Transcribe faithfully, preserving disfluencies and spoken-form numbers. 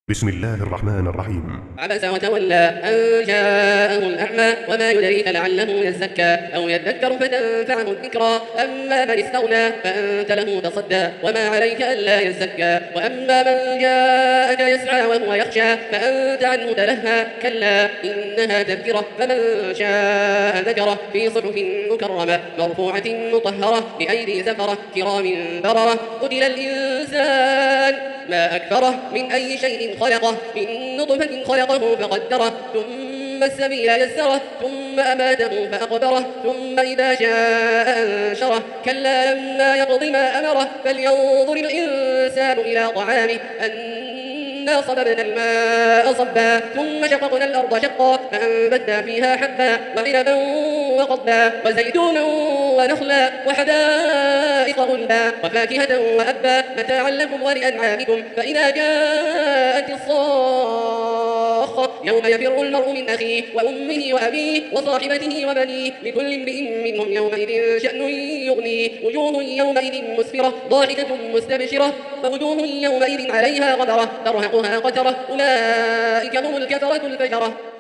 بسم الله الرحمن الرحيم. عبس وتولى أن جاءه الأعمى وما يدريك لعله يزكى أو يذكر فتنفعه الذكرى أما من استغنى فأنت له تصدى وما عليك ألا يزكى وأما من جاءك يسعى وهو يخشى فأنت عنه تلهى كلا إنها تذكرة فمن شاء ذكره في صحف مكرمة مرفوعة مطهرة بأيدي سفرة كرام بررة قتل الإنسان ما أكفره من أي شيء خلقه من نطفة خلقه فقدره ثم السبيل يسره ثم أماته فأقبره ثم إذا شاء أنشره كلا لما يقض ما أمره فلينظر الإنسان إلى طعامه أنا صببنا الماء صبا ثم شققنا الأرض شقا فأنبتنا فيها حبا وعنبا وقضبا وزيتونا ونخلا وحدائق غلبا وفاكهة وأبا متاعا لكم ولأنعامكم فإذا جاءت الصاخة يوم يفر المرء من أخيه وأمه وأبيه وصاحبته وبنيه لكل امرئ منهم يومئذ شأن يغنيه وجوه يومئذ مسفرة ضاحكة مستبشرة ووجوه يومئذ عليها غبرة ترهقها قترة أولئك هم الكفرة الفجرة.